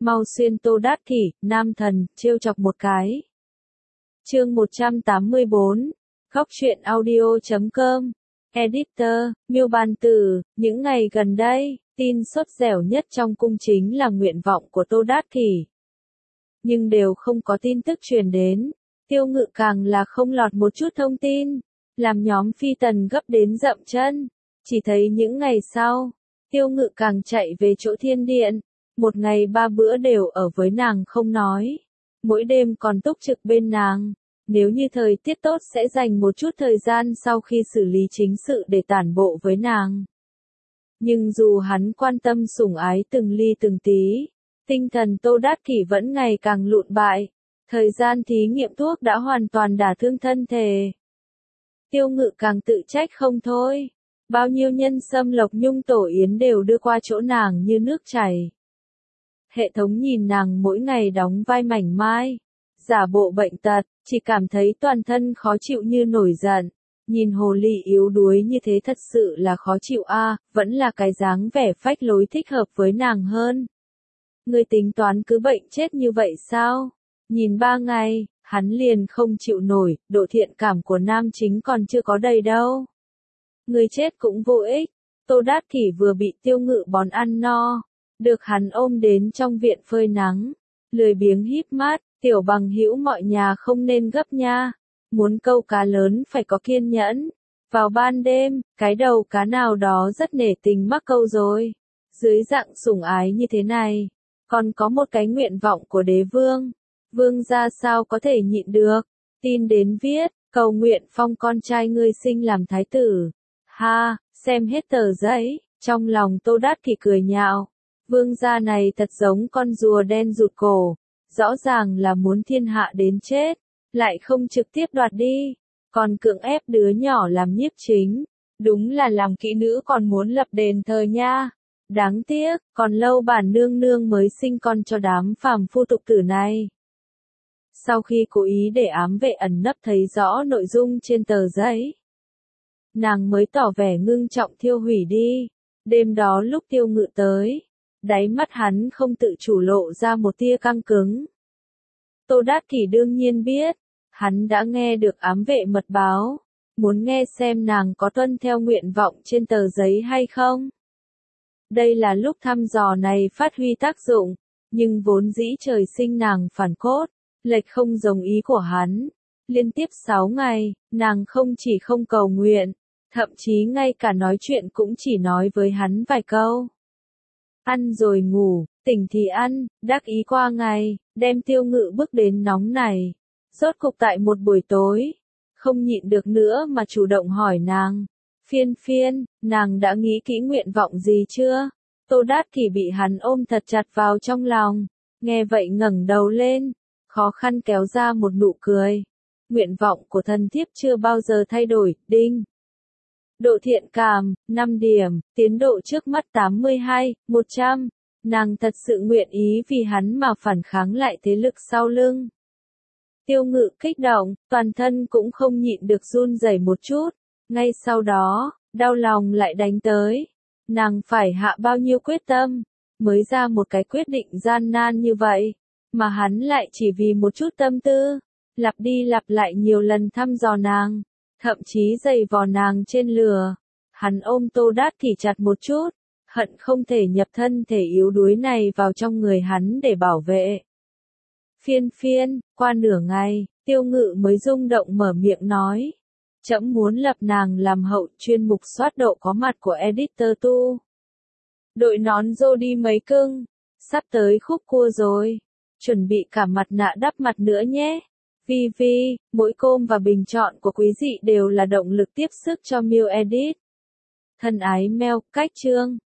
mau xuyên Tô Đát Kỷ, nam thần, trêu chọc một cái. Chương 184, Khóc Chuyện Audio.com, Editor, Miêu Bàn Tử, những ngày gần đây, tin sốt dẻo nhất trong cung chính là nguyện vọng của Tô Đát Kỷ. Nhưng đều không có tin tức truyền đến, Tiêu Ngự càng là không lọt một chút thông tin, làm nhóm phi tần gấp đến dậm chân. Chỉ thấy những ngày sau, Tiêu Ngự càng chạy về chỗ thiên điện, một ngày 3 bữa đều ở với nàng không nói, mỗi đêm còn túc trực bên nàng, nếu như thời tiết tốt sẽ dành một chút thời gian sau khi xử lý chính sự để tản bộ với nàng. Nhưng dù hắn quan tâm sủng ái từng ly từng tí, tinh thần Tô Đát Kỷ vẫn ngày càng lụn bại, thời gian thí nghiệm thuốc đã hoàn toàn đả thương thân thể. Tiêu Ngự càng tự trách không thôi, bao nhiêu nhân sâm lộc nhung tổ yến đều đưa qua chỗ nàng như nước chảy. Hệ thống nhìn nàng mỗi ngày đóng vai mảnh mai, giả bộ bệnh tật, chỉ cảm thấy toàn thân khó chịu như nổi giận. Nhìn hồ ly yếu đuối như thế thật sự là khó chịu a, vẫn là cái dáng vẻ phách lối thích hợp với nàng hơn. Ngươi tính toán cứ bệnh chết như vậy sao? Nhìn 3 ngày, hắn liền không chịu nổi, độ thiện cảm của nam chính còn chưa có đầy đâu. Ngươi chết cũng vô ích. Tô Đát Kỷ vừa bị Tiêu Ngự bón ăn no, được hắn ôm đến trong viện phơi nắng, lười biếng híp mắt, tiểu bằng hữu mọi nhà không nên gấp nha. Muốn câu cá lớn phải có kiên nhẫn. Vào ban đêm, cái đầu cá nào đó rất nể tình mắc câu rồi. Dưới dạng sủng ái như thế này, còn có một cái nguyện vọng của đế vương. Vương gia sao có thể nhịn được. Tin đến viết, cầu nguyện phong con trai ngươi sinh làm thái tử. Ha, xem hết tờ giấy, trong lòng Tô Đát Kỷ cười nhạo. Vương gia này thật giống con rùa đen rụt cổ. Rõ ràng là muốn thiên hạ đến chết, lại không trực tiếp đoạt đi, còn cưỡng ép đứa nhỏ làm nhiếp chính. Đúng là làm kỹ nữ còn muốn lập đền thờ nha. Đáng tiếc, còn lâu bản nương nương mới sinh con cho đám phàm phu tục tử này. Sau khi cố ý để ám vệ ẩn nấp thấy rõ nội dung trên tờ giấy, nàng mới tỏ vẻ ngưng trọng thiêu hủy đi. Đêm đó lúc Tiêu Ngự tới, đáy mắt hắn không tự chủ lộ ra một tia căng cứng. Tô Đát Kỷ đương nhiên biết, hắn đã nghe được ám vệ mật báo, muốn nghe xem nàng có tuân theo nguyện vọng trên tờ giấy hay không. Đây là lúc thăm dò này phát huy tác dụng, nhưng vốn dĩ trời sinh nàng phản cốt, lệch không giống ý của hắn. Liên tiếp 6 ngày, nàng không chỉ không cầu nguyện, thậm chí ngay cả nói chuyện cũng chỉ nói với hắn vài câu. Ăn rồi ngủ, tỉnh thì ăn, đắc ý qua ngày, đem Tiêu Ngự bước đến nóng này. Rốt cục tại một buổi tối, không nhịn được nữa mà chủ động hỏi nàng. Phiên phiên, nàng đã nghĩ kỹ nguyện vọng gì chưa? Tô Đát Kỷ bị hắn ôm thật chặt vào trong lòng, nghe vậy ngẩng đầu lên, khó khăn kéo ra một nụ cười. Nguyện vọng của thần thiếp chưa bao giờ thay đổi, đinh. Độ thiện cảm, 5 điểm, tiến độ trước mắt 82, 100. Nàng thật sự nguyện ý vì hắn mà phản kháng lại thế lực sau lưng. Tiêu Ngự kích động, toàn thân cũng không nhịn được run rẩy một chút. Ngay sau đó, đau lòng lại đánh tới. Nàng phải hạ bao nhiêu quyết tâm, mới ra một cái quyết định gian nan như vậy. Mà hắn lại chỉ vì một chút tâm tư, lặp đi lặp lại nhiều lần thăm dò nàng, thậm chí giày vò nàng trên lửa. Hắn ôm Tô Đát Kỷ chặt một chút, hận không thể nhập thân thể yếu đuối này vào trong người hắn để bảo vệ. Phiên phiên, qua nửa ngày, Tiêu Ngự mới rung động mở miệng nói. Trẫm muốn lập nàng làm hậu chuyên mục soát độ có mặt của editor tu. Đội nón rô đi mấy cưng, sắp tới khúc cua rồi, chuẩn bị cả mặt nạ đắp mặt nữa nhé. Vi, mỗi com và bình chọn của quý dị đều là động lực tiếp sức cho Miu Edit. Thân ái mail, cách chương.